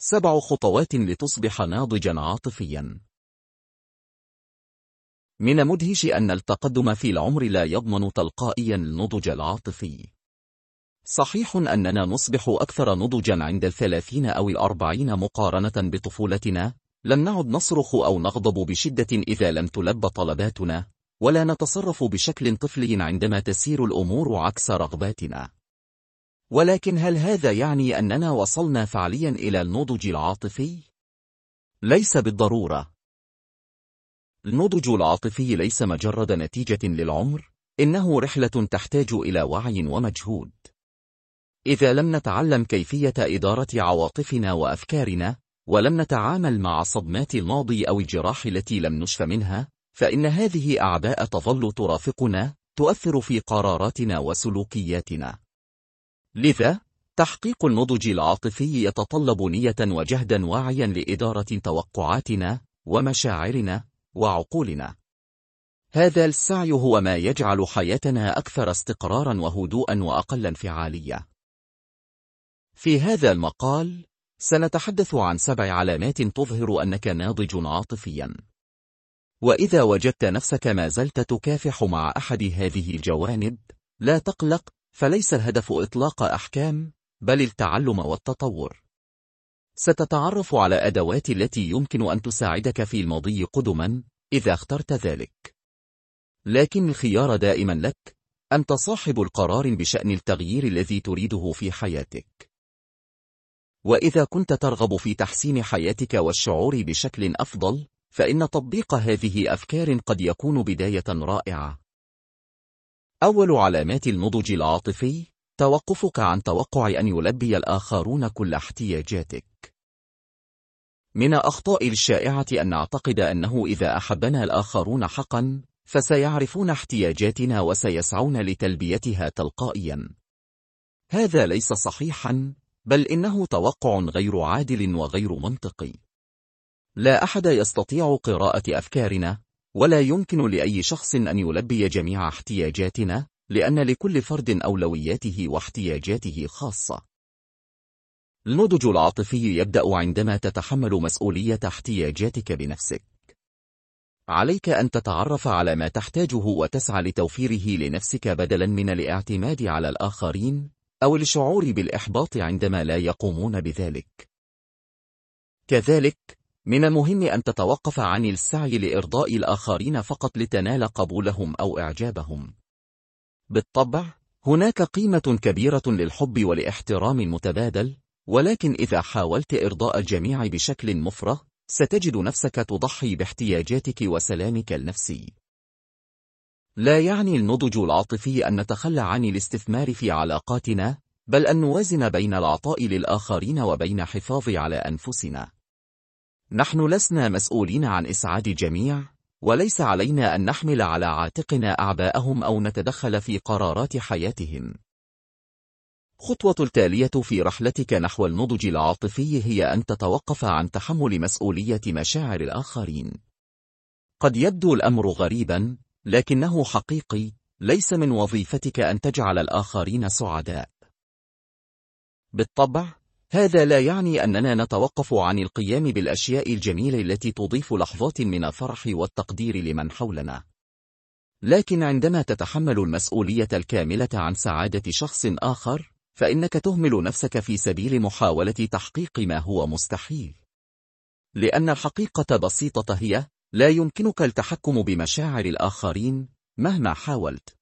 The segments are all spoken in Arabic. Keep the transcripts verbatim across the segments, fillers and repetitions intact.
سبع خطوات لتصبح ناضجا عاطفيا. من مدهش أن التقدم في العمر لا يضمن تلقائيا النضج العاطفي. صحيح أننا نصبح أكثر نضجا عند الثلاثين أو الأربعين مقارنة بطفولتنا، لم نعد نصرخ أو نغضب بشدة إذا لم تلب طلباتنا، ولا نتصرف بشكل طفلي عندما تسير الأمور عكس رغباتنا. ولكن هل هذا يعني أننا وصلنا فعليا إلى النضج العاطفي؟ ليس بالضرورة. النضج العاطفي ليس مجرد نتيجة للعمر، إنه رحلة تحتاج إلى وعي ومجهود. إذا لم نتعلم كيفية إدارة عواطفنا وأفكارنا، ولم نتعامل مع صدمات الماضي أو الجراح التي لم نشف منها، فإن هذه أعباء تظل ترافقنا، تؤثر في قراراتنا وسلوكياتنا. لذا، تحقيق النضج العاطفي يتطلب نية وجهدا واعيا لإدارة توقعاتنا ومشاعرنا وعقولنا. هذا السعي هو ما يجعل حياتنا أكثر استقرارا وهدوءا وأقل انفعالية. في هذا المقال، سنتحدث عن سبع علامات تظهر أنك ناضج عاطفيا. وإذا وجدت نفسك ما زلت تكافح مع أحد هذه الجوانب، لا تقلق، فليس الهدف إطلاق أحكام، بل التعلم والتطور. ستتعرف على أدوات التي يمكن أن تساعدك في المضي قدما، إذا اخترت ذلك. لكن الخيار دائما لك، أنت صاحب القرار بشأن التغيير الذي تريده في حياتك. وإذا كنت ترغب في تحسين حياتك والشعور بشكل أفضل، فإن تطبيق هذه أفكار قد يكون بداية رائعة. أول علامات النضج العاطفي، توقفك عن توقع أن يلبي الآخرون كل احتياجاتك. من أخطاء الشائعة أن نعتقد أنه إذا أحبنا الآخرون حقا، فسيعرفون احتياجاتنا وسيسعون لتلبيتها تلقائيا. هذا ليس صحيحا، بل إنه توقع غير عادل وغير منطقي. لا أحد يستطيع قراءة أفكارنا، ولا يمكن لأي شخص أن يلبي جميع احتياجاتنا، لأن لكل فرد أولوياته واحتياجاته خاصة. النضج العاطفي يبدأ عندما تتحمل مسؤولية احتياجاتك بنفسك. عليك أن تتعرف على ما تحتاجه وتسعى لتوفيره لنفسك بدلا من الاعتماد على الآخرين، أو الشعور بالإحباط عندما لا يقومون بذلك. كذلك، من المهم أن تتوقف عن السعي لإرضاء الآخرين فقط لتنال قبولهم أو إعجابهم. بالطبع، هناك قيمة كبيرة للحب والاحترام المتبادل، ولكن إذا حاولت إرضاء الجميع بشكل مفرط، ستجد نفسك تضحي باحتياجاتك وسلامك النفسي. لا يعني النضج العاطفي أن نتخلى عن الاستثمار في علاقاتنا، بل أن نوازن بين العطاء للآخرين وبين حفاظ على أنفسنا. نحن لسنا مسؤولين عن إسعاد الجميع، وليس علينا أن نحمل على عاتقنا أعباءهم أو نتدخل في قرارات حياتهم. خطوة التالية في رحلتك نحو النضج العاطفي هي أن تتوقف عن تحمل مسؤولية مشاعر الآخرين. قد يبدو الأمر غريبا، لكنه حقيقي. ليس من وظيفتك أن تجعل الآخرين سعداء. بالطبع، هذا لا يعني أننا نتوقف عن القيام بالأشياء الجميلة التي تضيف لحظات من الفرح والتقدير لمن حولنا. لكن عندما تتحمل المسؤولية الكاملة عن سعادة شخص آخر، فإنك تهمل نفسك في سبيل محاولة تحقيق ما هو مستحيل. لأن الحقيقة بسيطة هي، لا يمكنك التحكم بمشاعر الآخرين مهما حاولت.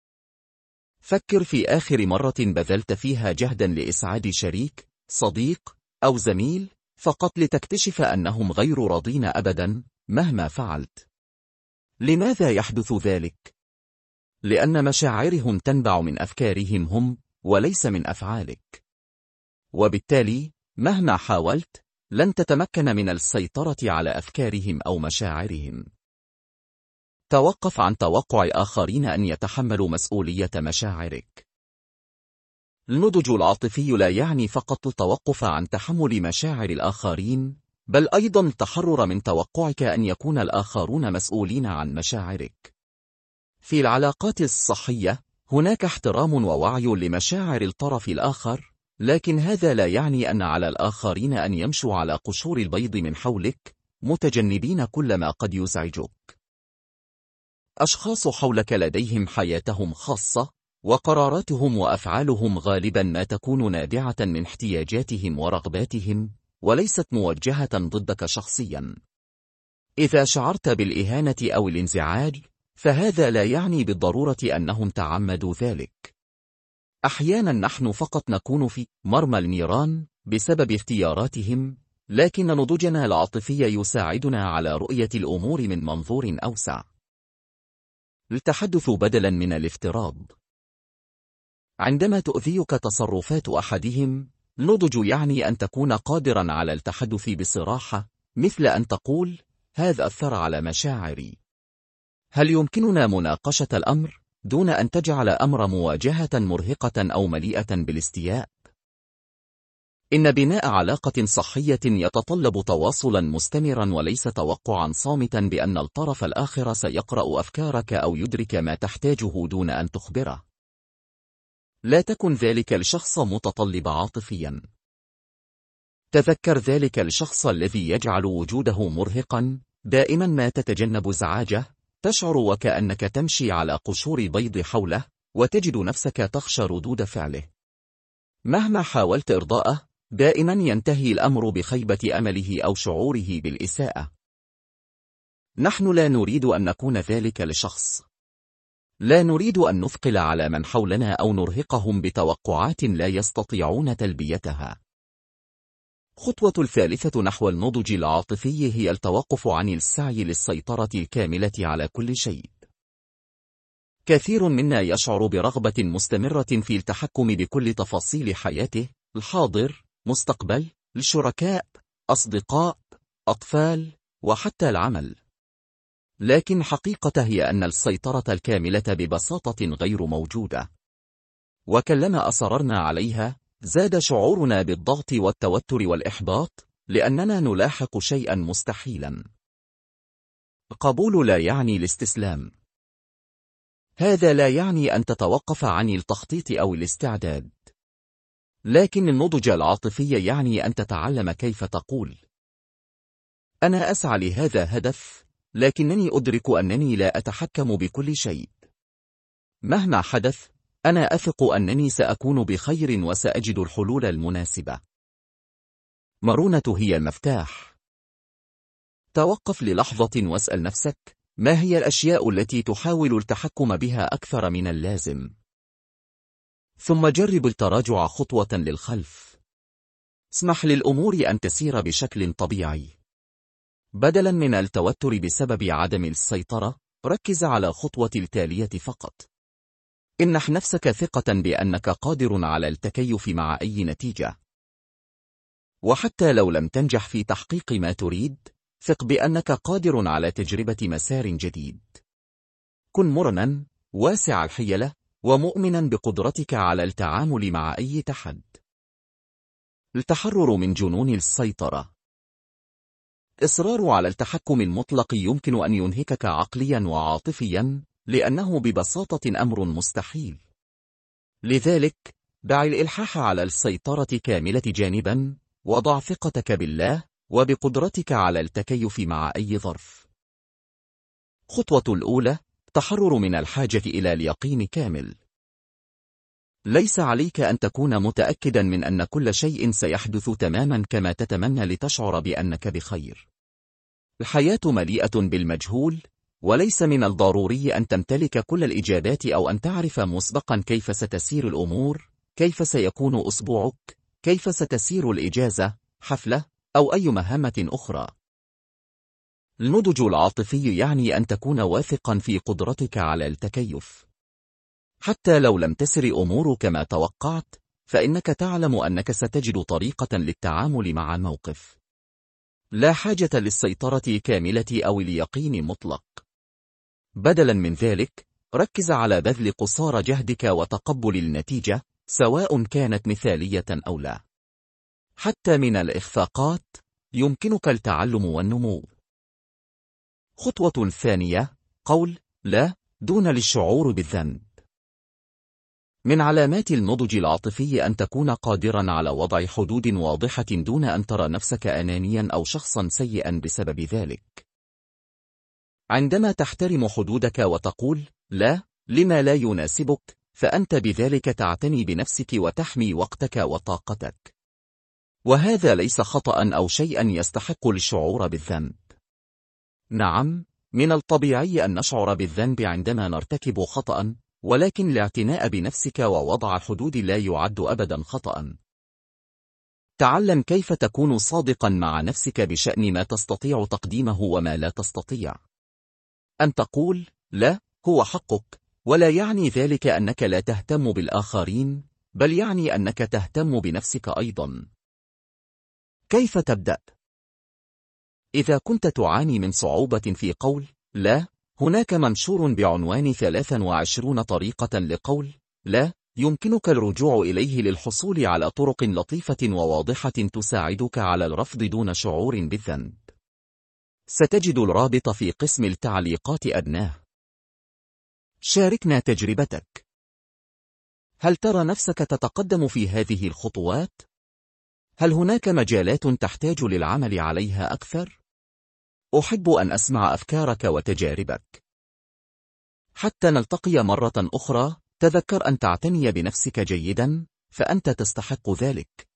فكر في آخر مرة بذلت فيها جهدا لإسعاد شريك، صديق، أو زميل، فقط لتكتشف أنهم غير راضين أبدا مهما فعلت. لماذا يحدث ذلك؟ لأن مشاعرهم تنبع من أفكارهم هم، وليس من أفعالك. وبالتالي، مهما حاولت، لن تتمكن من السيطرة على أفكارهم أو مشاعرهم. توقف عن توقع آخرين أن يتحملوا مسؤولية مشاعرك. النضج العاطفي لا يعني فقط التوقف عن تحمل مشاعر الآخرين، بل أيضا التحرر من توقعك أن يكون الآخرون مسؤولين عن مشاعرك. في العلاقات الصحية، هناك احترام ووعي لمشاعر الطرف الآخر، لكن هذا لا يعني أن على الآخرين أن يمشوا على قشور البيض من حولك، متجنبين كل ما قد يزعجك. أشخاص حولك لديهم حياتهم خاصة، وقراراتهم وأفعالهم غالبا ما تكون نابعة من احتياجاتهم ورغباتهم، وليست موجهة ضدك شخصيا. إذا شعرت بالإهانة أو الانزعاج، فهذا لا يعني بالضرورة أنهم تعمدوا ذلك. أحيانا نحن فقط نكون في مرمى النيران بسبب اختياراتهم، لكن نضوجنا العاطفي يساعدنا على رؤية الأمور من منظور أوسع. التحدث بدلا من الافتراض. عندما تؤذيك تصرفات أحدهم، النضج يعني أن تكون قادرا على التحدث بصراحة، مثل أن تقول: هذا أثر على مشاعري. هل يمكننا مناقشة الأمر دون أن تجعل أمر مواجهة مرهقة أو مليئة بالاستياء؟ إن بناء علاقة صحية يتطلب تواصلا مستمرا وليس توقعا صامتا بأن الطرف الآخر سيقرأ أفكارك أو يدرك ما تحتاجه دون أن تخبره. لا تكن ذلك الشخص متطلب عاطفيا. تذكر ذلك الشخص الذي يجعل وجوده مرهقا، دائما ما تتجنب ازعاجه، تشعر وكأنك تمشي على قشور بيض حوله، وتجد نفسك تخشى ردود فعله. مهما حاولت إرضاءه، دائما ينتهي الأمر بخيبة أمله أو شعوره بالإساءة. نحن لا نريد أن نكون ذلك لشخص. لا نريد أن نثقل على من حولنا أو نرهقهم بتوقعات لا يستطيعون تلبيتها. خطوة الثالثة نحو النضج العاطفي هي التوقف عن السعي للسيطرة الكاملة على كل شيء. كثير منا يشعر برغبة مستمرة في التحكم بكل تفاصيل حياته، الحاضر، مستقبل، الشركاء، أصدقاء، أطفال، وحتى العمل. لكن حقيقة هي أن السيطرة الكاملة ببساطة غير موجودة. وكلما أصررنا عليها، زاد شعورنا بالضغط والتوتر والإحباط، لأننا نلاحق شيئا مستحيلا. القبول لا يعني الاستسلام. هذا لا يعني أن تتوقف عن التخطيط أو الاستعداد. لكن النضج العاطفي يعني أن تتعلم كيف تقول: أنا أسعى لهذا هدف، لكنني أدرك أنني لا أتحكم بكل شيء. مهما حدث، أنا أثق أنني سأكون بخير وسأجد الحلول المناسبة. مرونة هي المفتاح. توقف للحظة واسأل نفسك: ما هي الأشياء التي تحاول التحكم بها أكثر من اللازم؟ ثم جرب التراجع خطوة للخلف. اسمح للأمور أن تسير بشكل طبيعي. بدلا من التوتر بسبب عدم السيطرة، ركز على الخطوة التالية فقط. امنح نفسك ثقة بأنك قادر على التكيف مع أي نتيجة. وحتى لو لم تنجح في تحقيق ما تريد، ثق بأنك قادر على تجربة مسار جديد. كن مرنا، واسع الحيلة، ومؤمنا بقدرتك على التعامل مع أي تحد. التحرر من جنون السيطرة. الإصرار على التحكم المطلق يمكن أن ينهكك عقليا وعاطفيا، لأنه ببساطة أمر مستحيل. لذلك، دع الإلحاح على السيطرة كاملة جانبا، وضع ثقتك بالله وبقدرتك على التكيف مع أي ظرف. خطوة الأولى: التحرر من الحاجة إلى اليقين كامل. ليس عليك أن تكون متأكدا من أن كل شيء سيحدث تماما كما تتمنى لتشعر بأنك بخير. الحياة مليئة بالمجهول، وليس من الضروري أن تمتلك كل الإجابات أو أن تعرف مسبقا كيف ستسير الأمور، كيف سيكون أسبوعك، كيف ستسير الإجازة، حفلة، أو أي مهمة أخرى. النضج العاطفي يعني أن تكون واثقا في قدرتك على التكيف. حتى لو لم تسر أمور كما توقعت، فإنك تعلم أنك ستجد طريقة للتعامل مع الموقف. لا حاجة للسيطرة كاملة أو اليقين مطلق. بدلا من ذلك، ركز على بذل قصارى جهدك وتقبل النتيجة، سواء كانت مثالية أو لا. حتى من الإخفاقات يمكنك التعلم والنمو. خطوة ثانية: قول لا دون للشعور بالذنب. من علامات النضج العاطفي أن تكون قادرا على وضع حدود واضحة دون أن ترى نفسك أنانيا أو شخصا سيئا بسبب ذلك. عندما تحترم حدودك وتقول لا لما لا يناسبك، فأنت بذلك تعتني بنفسك وتحمي وقتك وطاقتك. وهذا ليس خطأ أو شيئا يستحق الشعور بالذنب. نعم، من الطبيعي أن نشعر بالذنب عندما نرتكب خطأ، ولكن الاعتناء بنفسك ووضع حدود لا يعد أبدا خطأ. تعلم كيف تكون صادقا مع نفسك بشأن ما تستطيع تقديمه وما لا تستطيع. أن تقول لا هو حقك، ولا يعني ذلك أنك لا تهتم بالآخرين، بل يعني أنك تهتم بنفسك أيضا. كيف تبدأ؟ إذا كنت تعاني من صعوبة في قول لا، هناك منشور بعنوان ثلاث وعشرين طريقة لقول لا يمكنك الرجوع إليه للحصول على طرق لطيفة وواضحة تساعدك على الرفض دون شعور بالذنب. ستجد الرابط في قسم التعليقات أدناه. شاركنا تجربتك. هل ترى نفسك تتقدم في هذه الخطوات؟ هل هناك مجالات تحتاج للعمل عليها أكثر؟ أحب أن أسمع أفكارك وتجاربك. حتى نلتقي مرة أخرى، تذكر أن تعتني بنفسك جيدا، فأنت تستحق ذلك.